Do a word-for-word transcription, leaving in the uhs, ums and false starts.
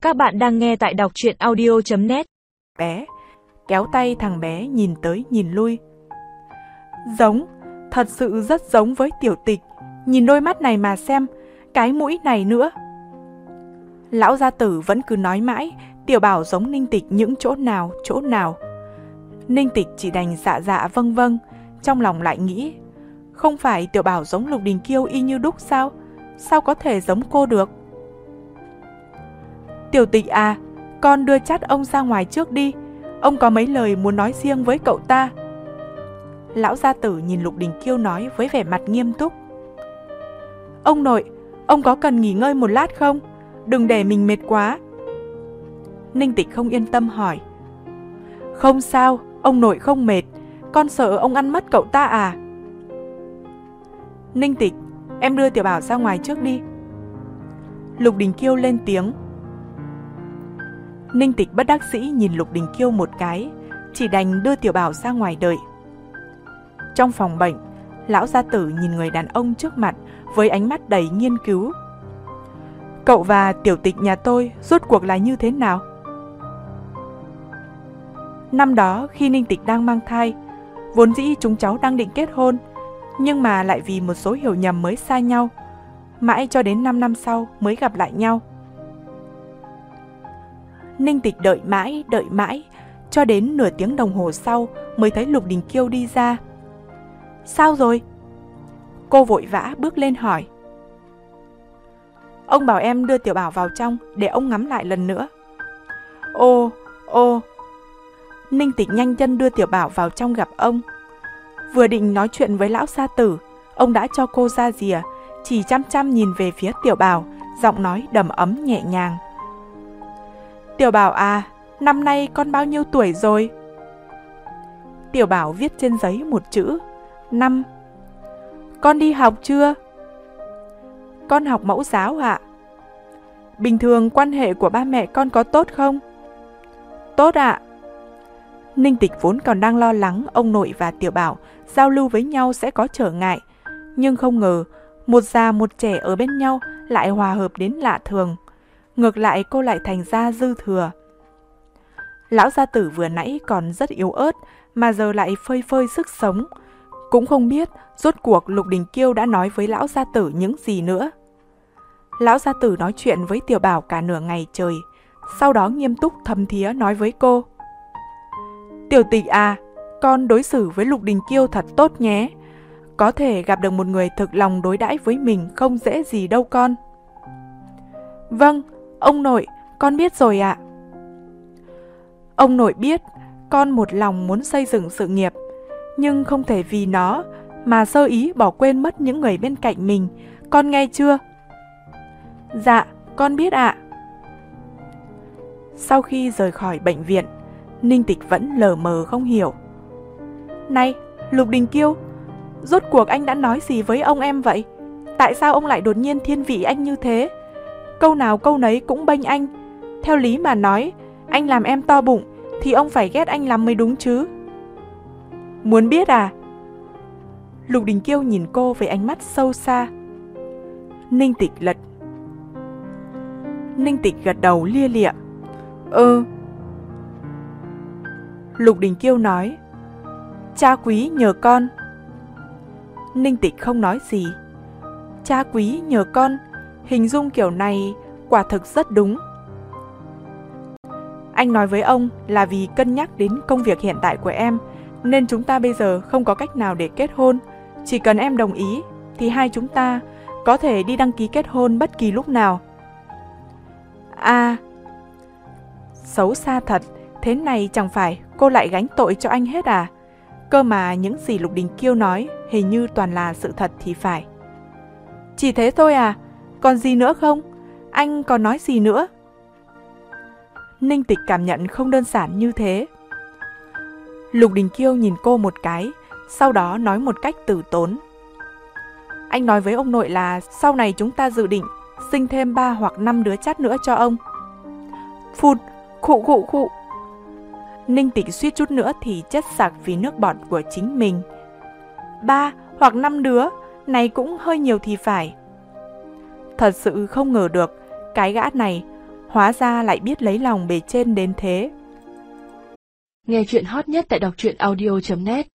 Các bạn đang nghe tại đọc truyện audio chấm net. Bé, kéo tay thằng bé nhìn tới nhìn lui. Giống, thật sự rất giống với Tiểu Tịch. Nhìn đôi mắt này mà xem, cái mũi này nữa. Lão gia tử vẫn cứ nói mãi Tiểu Bảo giống Ninh Tịch những chỗ nào, chỗ nào. Ninh Tịch chỉ đành dạ dạ vâng vâng, trong lòng lại nghĩ, không phải Tiểu Bảo giống Lục Đình Kiêu y như đúc sao? Sao có thể giống cô được? Tiểu Tịch à, con đưa chắt ông ra ngoài trước đi. Ông có mấy lời muốn nói riêng với cậu ta. Lão gia tử nhìn Lục Đình Kiêu nói với vẻ mặt nghiêm túc. Ông nội, ông có cần nghỉ ngơi một lát không? Đừng để mình mệt quá. Ninh Tịch không yên tâm hỏi. Không sao, ông nội không mệt. Con sợ ông ăn mất cậu ta à? Ninh Tịch, em đưa Tiểu Bảo ra ngoài trước đi. Lục Đình Kiêu lên tiếng. Ninh Tịch bất đắc dĩ nhìn Lục Đình Kiêu một cái, chỉ đành đưa Tiểu Bảo ra ngoài đợi. Trong phòng bệnh, lão gia tử nhìn người đàn ông trước mặt với ánh mắt đầy nghiên cứu. Cậu và Tiểu Tịch nhà tôi rốt cuộc là như thế nào? Năm đó khi Ninh Tịch đang mang thai, vốn dĩ chúng cháu đang định kết hôn, nhưng mà lại vì một số hiểu nhầm mới xa nhau. Mãi cho đến năm năm sau mới gặp lại nhau. Ninh Tịch đợi mãi, đợi mãi, cho đến nửa tiếng đồng hồ sau mới thấy Lục Đình Kiêu đi ra. Sao rồi? Cô vội vã bước lên hỏi. Ông bảo em đưa Tiểu Bảo vào trong để ông ngắm lại lần nữa. Ô, ô. Ninh Tịch nhanh chân đưa Tiểu Bảo vào trong gặp ông. Vừa định nói chuyện với lão gia tử, ông đã cho cô ra rìa, chỉ chăm chăm nhìn về phía Tiểu Bảo, giọng nói đầm ấm nhẹ nhàng. Tiểu Bảo à, năm nay con bao nhiêu tuổi rồi? Tiểu Bảo viết trên giấy một chữ, năm. Con đi học chưa? Con học mẫu giáo ạ. Bình thường quan hệ của ba mẹ con có tốt không? Tốt ạ. Ninh Tịch vốn còn đang lo lắng ông nội và Tiểu Bảo giao lưu với nhau sẽ có trở ngại, nhưng không ngờ một già một trẻ ở bên nhau lại hòa hợp đến lạ thường. Ngược lại cô lại thành ra dư thừa. Lão gia tử vừa nãy còn rất yếu ớt mà giờ lại phơi phơi sức sống. Cũng không biết rốt cuộc Lục Đình Kiêu đã nói với lão gia tử những gì nữa. Lão gia tử nói chuyện với Tiểu Bảo cả nửa ngày trời, sau đó nghiêm túc thầm thía nói với cô. Tiểu Tịch à, con đối xử với Lục Đình Kiêu thật tốt nhé. Có thể gặp được một người thực lòng đối đãi với mình không dễ gì đâu con. Vâng, ông nội, con biết rồi ạ. Ông nội biết con một lòng muốn xây dựng sự nghiệp, nhưng không thể vì nó mà sơ ý bỏ quên mất những người bên cạnh mình, con nghe chưa? Dạ, con biết ạ. Sau khi rời khỏi bệnh viện, Ninh Tịch vẫn lờ mờ không hiểu. Này, Lục Đình Kiêu, rốt cuộc anh đã nói gì với ông em vậy? Tại sao ông lại đột nhiên thiên vị anh như thế? Câu nào câu nấy cũng bênh anh. Theo lý mà nói, anh làm em to bụng thì ông phải ghét anh lắm mới đúng chứ. Muốn biết à? Lục Đình Kiêu nhìn cô với ánh mắt sâu xa. Ninh Tịch lật. Ninh Tịch gật đầu lia lịa. Ừ. Lục Đình Kiêu nói. Cha quý nhờ con. Ninh Tịch không nói gì. Cha quý nhờ con, hình dung kiểu này quả thực rất đúng. Anh nói với ông là vì cân nhắc đến công việc hiện tại của em, nên chúng ta bây giờ không có cách nào để kết hôn. Chỉ cần em đồng ý thì hai chúng ta có thể đi đăng ký kết hôn bất kỳ lúc nào. À, xấu xa thật. Thế này chẳng phải cô lại gánh tội cho anh hết à? Cơ mà những gì Lục Đình Kiêu nói hình như toàn là sự thật thì phải. Chỉ thế thôi à? Còn gì nữa không? Anh còn nói gì nữa? Ninh Tịch cảm nhận không đơn giản như thế. Lục Đình Kiêu nhìn cô một cái, sau đó nói một cách từ tốn. Anh nói với ông nội là sau này chúng ta dự định sinh thêm ba hoặc năm đứa chắt nữa cho ông. Phụt, khụ khụ khụ. Ninh Tịch suýt chút nữa thì chết sặc vì nước bọt của chính mình. Ba hoặc năm đứa, này cũng hơi nhiều thì phải. Thật sự không ngờ được, cái gã này Hóa ra lại biết lấy lòng bề trên đến thế. Nghe chuyện hot nhất tại đọc truyện audio chấm net.